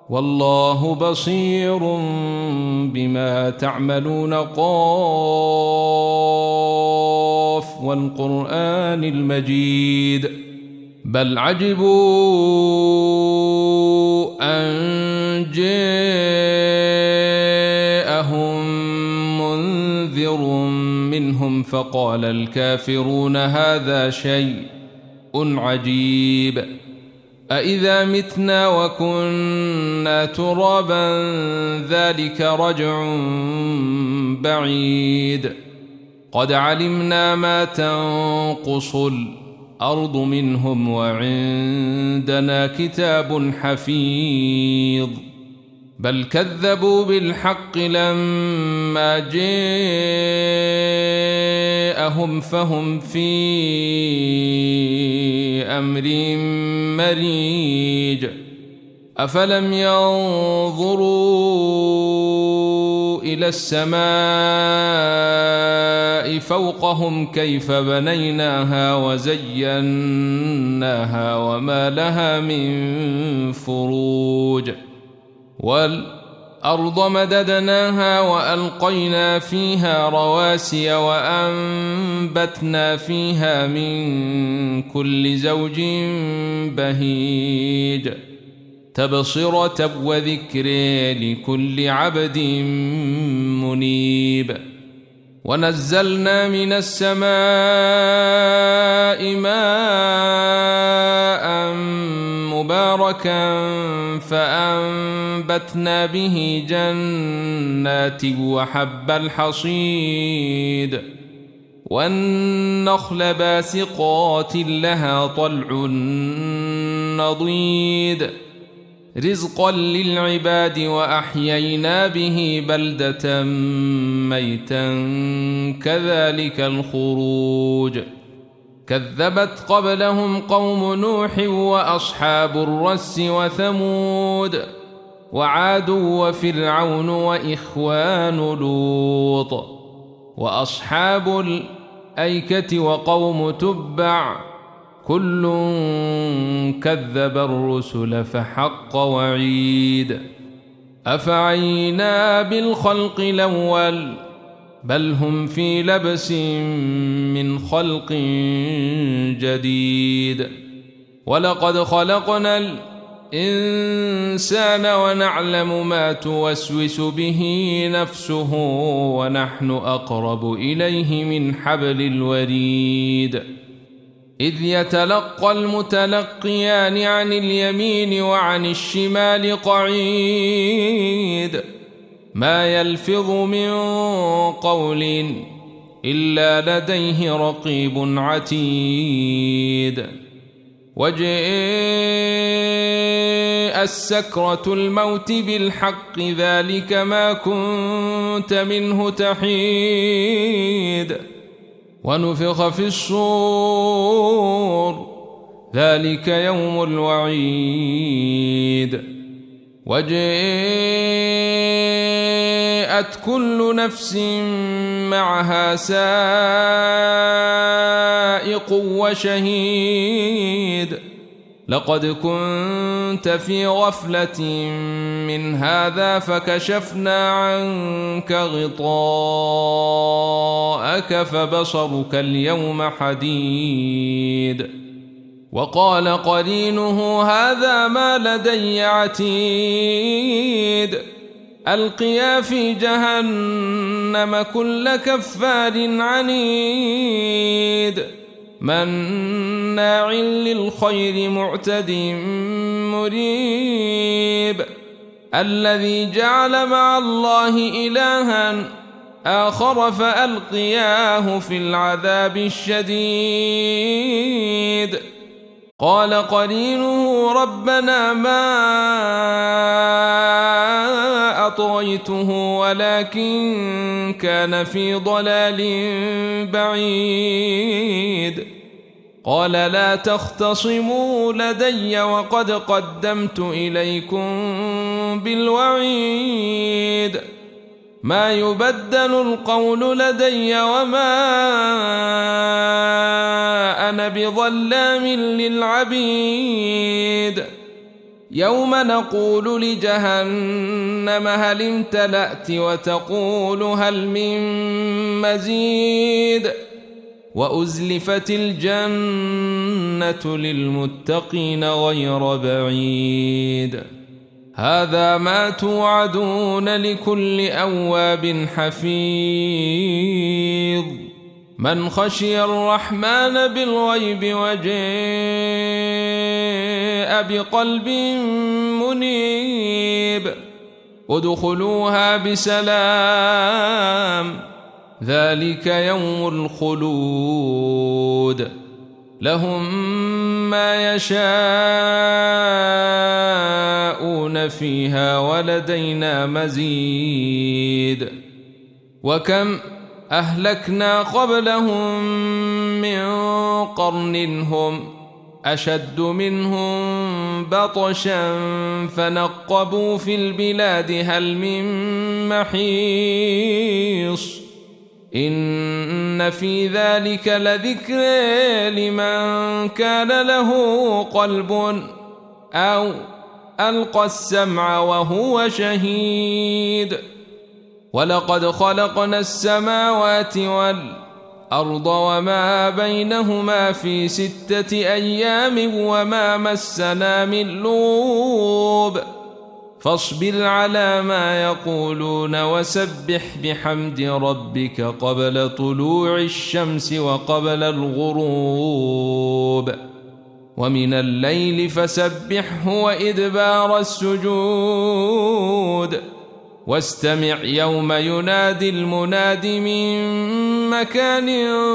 والله بصير بما تعملون. قاف والقرآن المجيد. بل عجبوا أن جاءهم منذر منهم فقال الكافرون هذا شيء عجيب. أإذا متنا وكنا ترابا ذلك رجع بعيد. قد علمنا ما تنقص الأرض منهم وعندنا كتاب حفيظ. بل كذبوا بالحق لما جاءهم فهم في أمر مريج. أفلم ينظروا إلى السماء فوقهم كيف بنيناها وزيناها وما لها من فروج. والأرض مددناها وألقينا فيها رواسي وأنبتنا فيها من كل زوج بهيج. تبصرة وذكر لكل عبد منيب. ونزلنا من السماء ماء مباركا فأنبتنا به جنات وحب الحصيد والنخل باسقات لها طلع نضيد رزقا للعباد. وأحيينا به بلدة ميتا كذلك الخروج. كذبت قبلهم قوم نوح وأصحاب الرس وثمود وعاد وفرعون وإخوان لوط وأصحاب الأيكة وقوم تبع كل كذب الرسل فحق وعيد. أفعينا بالخلق الأول بل هم في لبس من خلق جديد. ولقد خلقنا الإنسان ونعلم ما توسوس به نفسه ونحن أقرب إليه من حبل الوريد. إذ يتلقى المتلقيان عن اليمين وعن الشمال قعيد. ما يلفظ من قول إلا لديه رقيب عتيد. وجاء السكرة الموت بالحق ذلك ما كنت منه تحيد. ونفخ في الصور ذلك يوم الوعيد. وجاءت كل نفس معها سائق وشهيد. لقد كنت في غفلة من هذا فكشفنا عنك غطاءك فبصرك اليوم حديد. وقال قرينه هذا ما لدي عتيد. ألقيا في جهنم كل كفار عنيد مناع للخير معتد مريب. الذي جعل مع الله إلها آخر فألقياه في العذاب الشديد. قال قرينه ربنا ما أطغيته ولكن كان في ضلال بعيد. قال لا تختصموا لدي وقد قدمت إليكم بالوعيد. ما يبدل القول لدي وما أنا بظلام للعبيد. يوم نقول لجهنم هل امتلأت وتقول هل من مزيد وأزلفت الجنة للمتقين غير بعيد هذا ما توعدون لكل أواب حفيظ من خشي الرحمن بالغيب وجاء بقلب منيب ادخلوها بسلام ذلك يوم الخلود لهم ما يشاءون فيها ولدينا مزيد وكم أهلكنا قبلهم من قرن هم أشد منهم بطشا فنقبوا في البلاد هل من محيص إن في ذلك لذكر لمن كان له قلب أو ألقى السمع وهو شهيد ولقد خلقنا السماوات والأرض وما بينهما في 6 أيام وما مسنا من لغوب فاصبر على ما يقولون وسبح بحمد ربك قبل طلوع الشمس وقبل الغروب ومن الليل فسبحه وإدبار السجود واستمع يوم ينادي المناد من مكان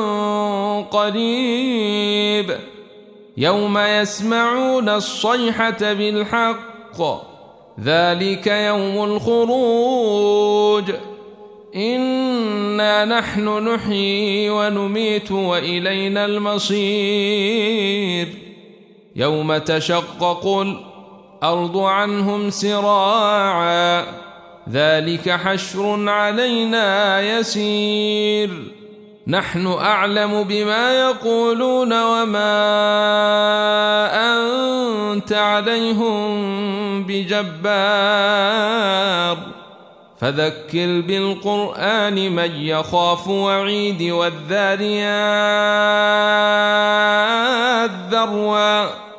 قريب يوم يسمعون الصيحة بالحق ذلك يوم الخروج إنا نحن نحيي ونميت وإلينا المصير يوم تشقق الأرض عنهم سراعا ذلك حشر علينا يسير نحن أعلم بما يقولون وما أنت عليهم بجبار فذكر بالقرآن من يخاف وعيد والذاريات ذروا